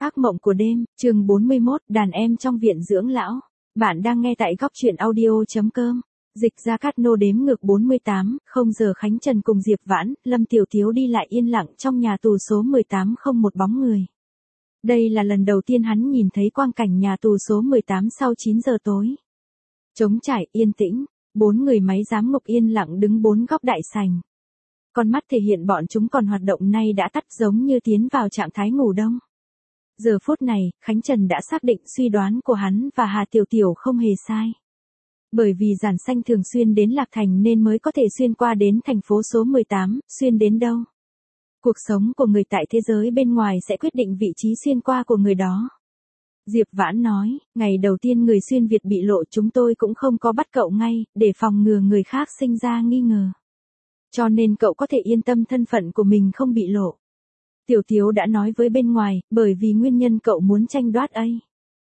Ác mộng của đêm, chương 41, đàn em trong viện dưỡng lão. Bạn đang nghe tại góc truyện audio.com. Dịch ra cát nô đếm ngược 48, 0 giờ Khánh Trần cùng Diệp Vãn, Lâm Tiểu Thiếu đi lại yên lặng trong nhà tù số 18 không một bóng người. Đây là lần đầu tiên hắn nhìn thấy quang cảnh nhà tù số 18 sau 9 giờ tối. Trống trải, yên tĩnh, 4 người máy giám ngục yên lặng đứng 4 góc đại sảnh. Con mắt thể hiện bọn chúng còn hoạt động nay đã tắt giống như tiến vào trạng thái ngủ đông. Giờ phút này, Khánh Trần đã xác định suy đoán của hắn và Hà Tiểu Tiểu không hề sai. Bởi vì Giản Xanh thường xuyên đến Lạc Thành nên mới có thể xuyên qua đến thành phố số 18, xuyên đến đâu. Cuộc sống của người tại thế giới bên ngoài sẽ quyết định vị trí xuyên qua của người đó. Diệp Vãn nói, ngày đầu tiên người xuyên Việt bị lộ chúng tôi cũng không có bắt cậu ngay, để phòng ngừa người khác sinh ra nghi ngờ. Cho nên cậu có thể yên tâm thân phận của mình không bị lộ. Tiểu Thiếu đã nói với bên ngoài, bởi vì nguyên nhân cậu muốn tranh đoạt ấy.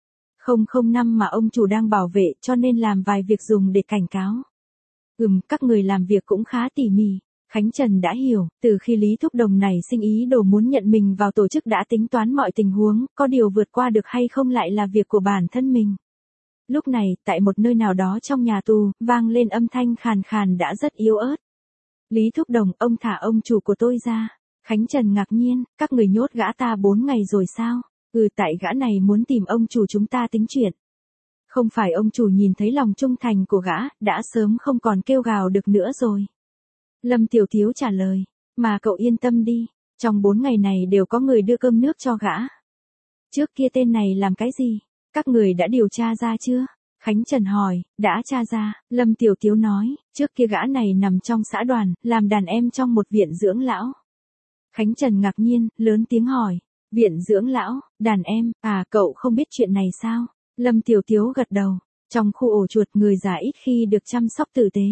005 mà ông chủ đang bảo vệ cho nên làm vài việc dùng để cảnh cáo. Các người làm việc cũng khá tỉ mỉ. Khánh Trần đã hiểu, từ khi Lý Thúc Đồng này sinh ý đồ muốn nhận mình vào tổ chức đã tính toán mọi tình huống, có điều vượt qua được hay không lại là việc của bản thân mình. Lúc này, tại một nơi nào đó trong nhà tù, vang lên âm thanh khàn khàn đã rất yếu ớt. Lý Thúc Đồng, ông thả ông chủ của tôi ra. Khánh Trần ngạc nhiên, các người nhốt gã ta 4 ngày rồi sao? Tại gã này muốn tìm ông chủ chúng ta tính chuyện. Không phải ông chủ nhìn thấy lòng trung thành của gã, đã sớm không còn kêu gào được nữa rồi. Lâm Tiểu Thiếu trả lời, mà cậu yên tâm đi, trong 4 ngày này đều có người đưa cơm nước cho gã. Trước kia tên này làm cái gì? Các người đã điều tra ra chưa? Khánh Trần hỏi, đã tra ra, Lâm Tiểu Thiếu nói, trước kia gã này nằm trong xã đoàn, làm đàn em trong một viện dưỡng lão. Khánh Trần ngạc nhiên, lớn tiếng hỏi, viện dưỡng lão, đàn em, cậu không biết chuyện này sao? Lâm Tiểu Thiếu gật đầu, trong khu ổ chuột người già ít khi được chăm sóc tử tế.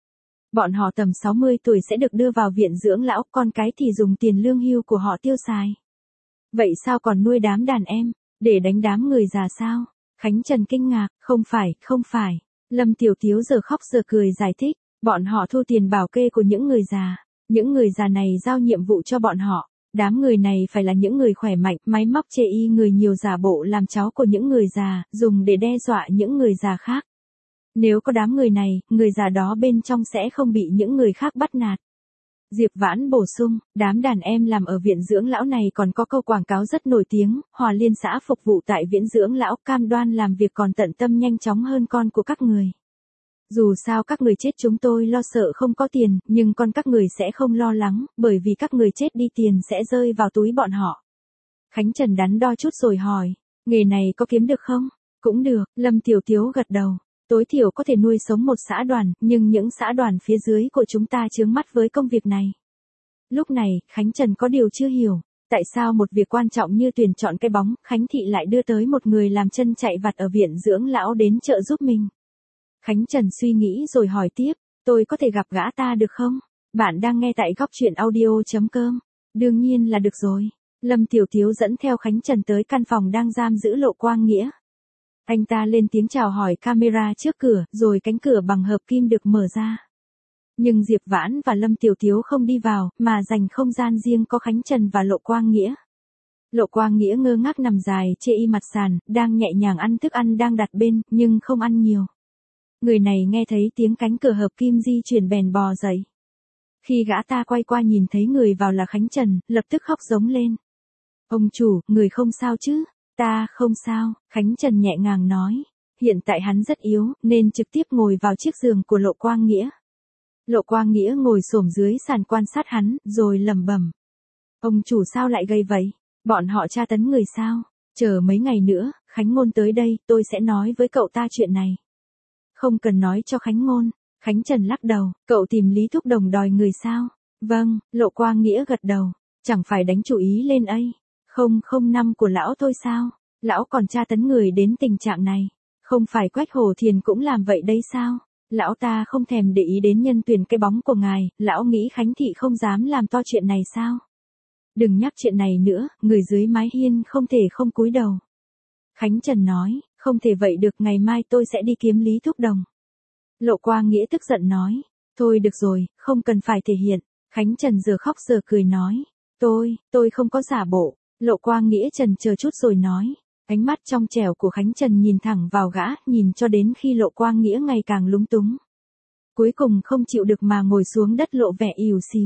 Bọn họ tầm 60 tuổi sẽ được đưa vào viện dưỡng lão, con cái thì dùng tiền lương hưu của họ tiêu xài. Vậy sao còn nuôi đám đàn em, để đánh đám người già sao? Khánh Trần kinh ngạc, không phải. Lâm Tiểu Thiếu giờ khóc giờ cười giải thích, bọn họ thu tiền bảo kê của những người già. Những người già này giao nhiệm vụ cho bọn họ. Đám người này phải là những người khỏe mạnh, máy móc chê y người nhiều giả bộ làm cháu của những người già, dùng để đe dọa những người già khác. Nếu có đám người này, người già đó bên trong sẽ không bị những người khác bắt nạt. Diệp Vãn bổ sung, đám đàn em làm ở viện dưỡng lão này còn có câu quảng cáo rất nổi tiếng, Hòa Liên xã phục vụ tại viện dưỡng lão cam đoan làm việc còn tận tâm nhanh chóng hơn con của các người. Dù sao các người chết chúng tôi lo sợ không có tiền, nhưng con các người sẽ không lo lắng, bởi vì các người chết đi tiền sẽ rơi vào túi bọn họ. Khánh Trần đắn đo chút rồi hỏi, nghề này có kiếm được không? Cũng được, Lâm Tiểu Thiếu gật đầu. Tối thiểu có thể nuôi sống một xã đoàn, nhưng những xã đoàn phía dưới của chúng ta chướng mắt với công việc này. Lúc này, Khánh Trần có điều chưa hiểu, tại sao một việc quan trọng như tuyển chọn cái bóng, Khánh Thị lại đưa tới một người làm chân chạy vặt ở viện dưỡng lão đến trợ giúp mình. Khánh Trần suy nghĩ rồi hỏi tiếp, tôi có thể gặp gã ta được không? Bạn đang nghe tại góc truyện audio.com. Đương nhiên là được rồi. Lâm Tiểu Thiếu dẫn theo Khánh Trần tới căn phòng đang giam giữ Lộ Quang Nghĩa. Anh ta lên tiếng chào hỏi camera trước cửa, rồi cánh cửa bằng hợp kim được mở ra. Nhưng Diệp Vãn và Lâm Tiểu Thiếu không đi vào, mà dành không gian riêng có Khánh Trần và Lộ Quang Nghĩa. Lộ Quang Nghĩa ngơ ngác nằm dài, chê y mặt sàn, đang nhẹ nhàng ăn thức ăn đang đặt bên, nhưng không ăn nhiều. Người này nghe thấy tiếng cánh cửa hợp kim di chuyển bèn bò dậy. Khi gã ta quay qua nhìn thấy người vào là Khánh Trần, lập tức khóc giống lên. Ông chủ, người không sao chứ? Ta không sao, Khánh Trần nhẹ nhàng nói. Hiện tại hắn rất yếu, nên trực tiếp ngồi vào chiếc giường của Lộ Quang Nghĩa. Lộ Quang Nghĩa ngồi xổm dưới sàn quan sát hắn, rồi lẩm bẩm. Ông chủ sao lại gây vậy? Bọn họ tra tấn người sao? Chờ mấy ngày nữa, Khánh Ngôn tới đây, tôi sẽ nói với cậu ta chuyện này. Không cần nói cho Khánh Ngôn. Khánh Trần lắc đầu, cậu tìm Lý Thúc Đồng đòi người sao? Vâng, Lộ Quang Nghĩa gật đầu. Chẳng phải đánh chú ý lên ấy. 005 của lão thôi sao? Lão còn tra tấn người đến tình trạng này. Không phải Quách Hổ Thiền cũng làm vậy đấy sao? Lão ta không thèm để ý đến nhân tuyển cái bóng của ngài, lão nghĩ Khánh Thị không dám làm to chuyện này sao? Đừng nhắc chuyện này nữa, người dưới mái hiên không thể không cúi đầu. Khánh Trần nói, không thể vậy được, ngày mai tôi sẽ đi kiếm Lý Thúc Đồng. Lộ Quang Nghĩa tức giận nói, thôi được rồi, không cần phải thể hiện. Khánh Trần giờ khóc giờ cười nói, tôi không có giả bộ. Lộ Quang Nghĩa chần chờ chút rồi nói. Ánh mắt trong trẻo của Khánh Trần nhìn thẳng vào gã, nhìn cho đến khi Lộ Quang Nghĩa ngày càng lúng túng. Cuối cùng không chịu được mà ngồi xuống đất lộ vẻ ỉu xìu.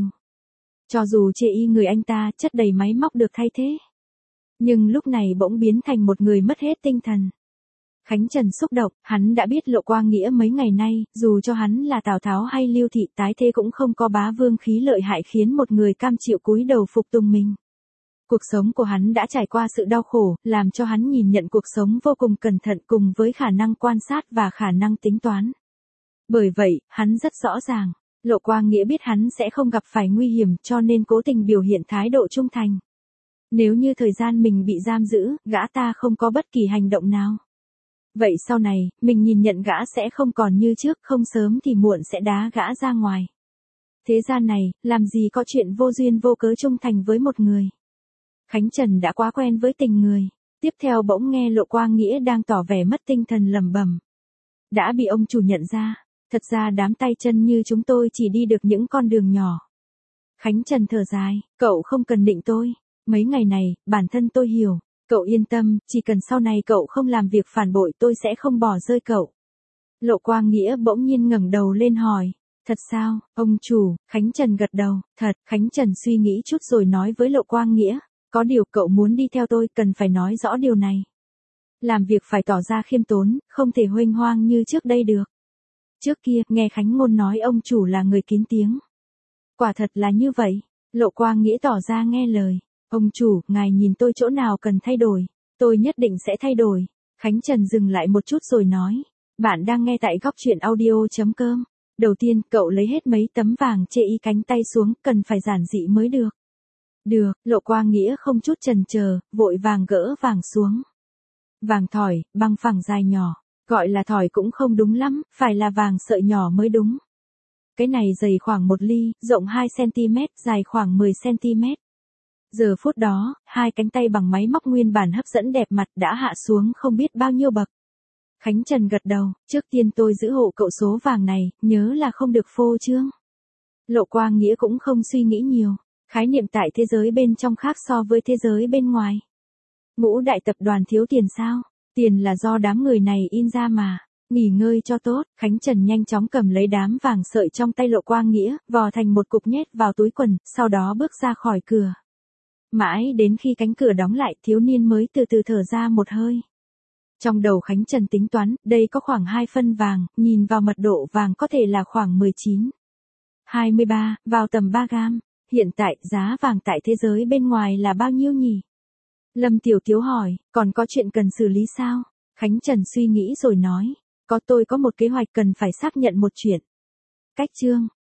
Cho dù chê y người anh ta chất đầy máy móc được thay thế, nhưng lúc này bỗng biến thành một người mất hết tinh thần. Khánh Trần xúc động, hắn đã biết Lộ Quang Nghĩa mấy ngày nay, dù cho hắn là Tào Tháo hay Lưu Thị tái thế cũng không có bá vương khí lợi hại khiến một người cam chịu cúi đầu phục tùng mình. Cuộc sống của hắn đã trải qua sự đau khổ, làm cho hắn nhìn nhận cuộc sống vô cùng cẩn thận cùng với khả năng quan sát và khả năng tính toán. Bởi vậy, hắn rất rõ ràng, Lộ Quang Nghĩa biết hắn sẽ không gặp phải nguy hiểm cho nên cố tình biểu hiện thái độ trung thành. Nếu như thời gian mình bị giam giữ, gã ta không có bất kỳ hành động nào. Vậy sau này, mình nhìn nhận gã sẽ không còn như trước, không sớm thì muộn sẽ đá gã ra ngoài. Thế gian này, làm gì có chuyện vô duyên vô cớ trung thành với một người. Khánh Trần đã quá quen với tình người. Tiếp theo bỗng nghe Lộ Quang Nghĩa đang tỏ vẻ mất tinh thần lẩm bẩm. Đã bị ông chủ nhận ra, thật ra đám tay chân như chúng tôi chỉ đi được những con đường nhỏ. Khánh Trần thở dài, cậu không cần định tôi. Mấy ngày này, bản thân tôi hiểu. Cậu yên tâm, chỉ cần sau này cậu không làm việc phản bội tôi sẽ không bỏ rơi cậu. Lộ Quang Nghĩa bỗng nhiên ngẩng đầu lên hỏi. Thật sao, ông chủ? Khánh Trần gật đầu. Thật. Khánh Trần suy nghĩ chút rồi nói với Lộ Quang Nghĩa. Có điều cậu muốn đi theo tôi cần phải nói rõ điều này. Làm việc phải tỏ ra khiêm tốn, không thể huênh hoang như trước đây được. Trước kia, nghe Khánh Ngôn nói ông chủ là người kín tiếng. Quả thật là như vậy. Lộ Quang Nghĩa tỏ ra nghe lời. Ông chủ, ngài nhìn tôi chỗ nào cần thay đổi. Tôi nhất định sẽ thay đổi. Khánh Trần dừng lại một chút rồi nói. Bạn đang nghe tại góc truyện audio.com. Đầu tiên, cậu lấy hết mấy tấm vàng chê y cánh tay xuống, cần phải giản dị mới được. Được, Lộ Quang Nghĩa không chút chần chờ, vội vàng gỡ vàng xuống. Vàng thỏi, bằng phẳng dài nhỏ. Gọi là thỏi cũng không đúng lắm, phải là vàng sợi nhỏ mới đúng. Cái này dày khoảng 1 ly, rộng 2cm, dài khoảng 10cm. Giờ phút đó, hai cánh tay bằng máy móc nguyên bản hấp dẫn đẹp mặt đã hạ xuống không biết bao nhiêu bậc. Khánh Trần gật đầu, trước tiên tôi giữ hộ cậu số vàng này, nhớ là không được phô trương. Lộ Quang Nghĩa cũng không suy nghĩ nhiều. Khái niệm tại thế giới bên trong khác so với thế giới bên ngoài. Ngũ đại tập đoàn thiếu tiền sao? Tiền là do đám người này in ra mà. Nghỉ ngơi cho tốt, Khánh Trần nhanh chóng cầm lấy đám vàng sợi trong tay Lộ Quang Nghĩa, vò thành một cục nhét vào túi quần, sau đó bước ra khỏi cửa. Mãi đến khi cánh cửa đóng lại, thiếu niên mới từ từ thở ra một hơi. Trong đầu Khánh Trần tính toán, đây có khoảng 2 phân vàng, nhìn vào mật độ vàng có thể là khoảng 19, 23, vào tầm 3 gam. Hiện tại, giá vàng tại thế giới bên ngoài là bao nhiêu nhỉ? Lâm Tiểu Tiếu hỏi, còn có chuyện cần xử lý sao? Khánh Trần suy nghĩ rồi nói, tôi có một kế hoạch cần phải xác nhận một chuyện. Cách chương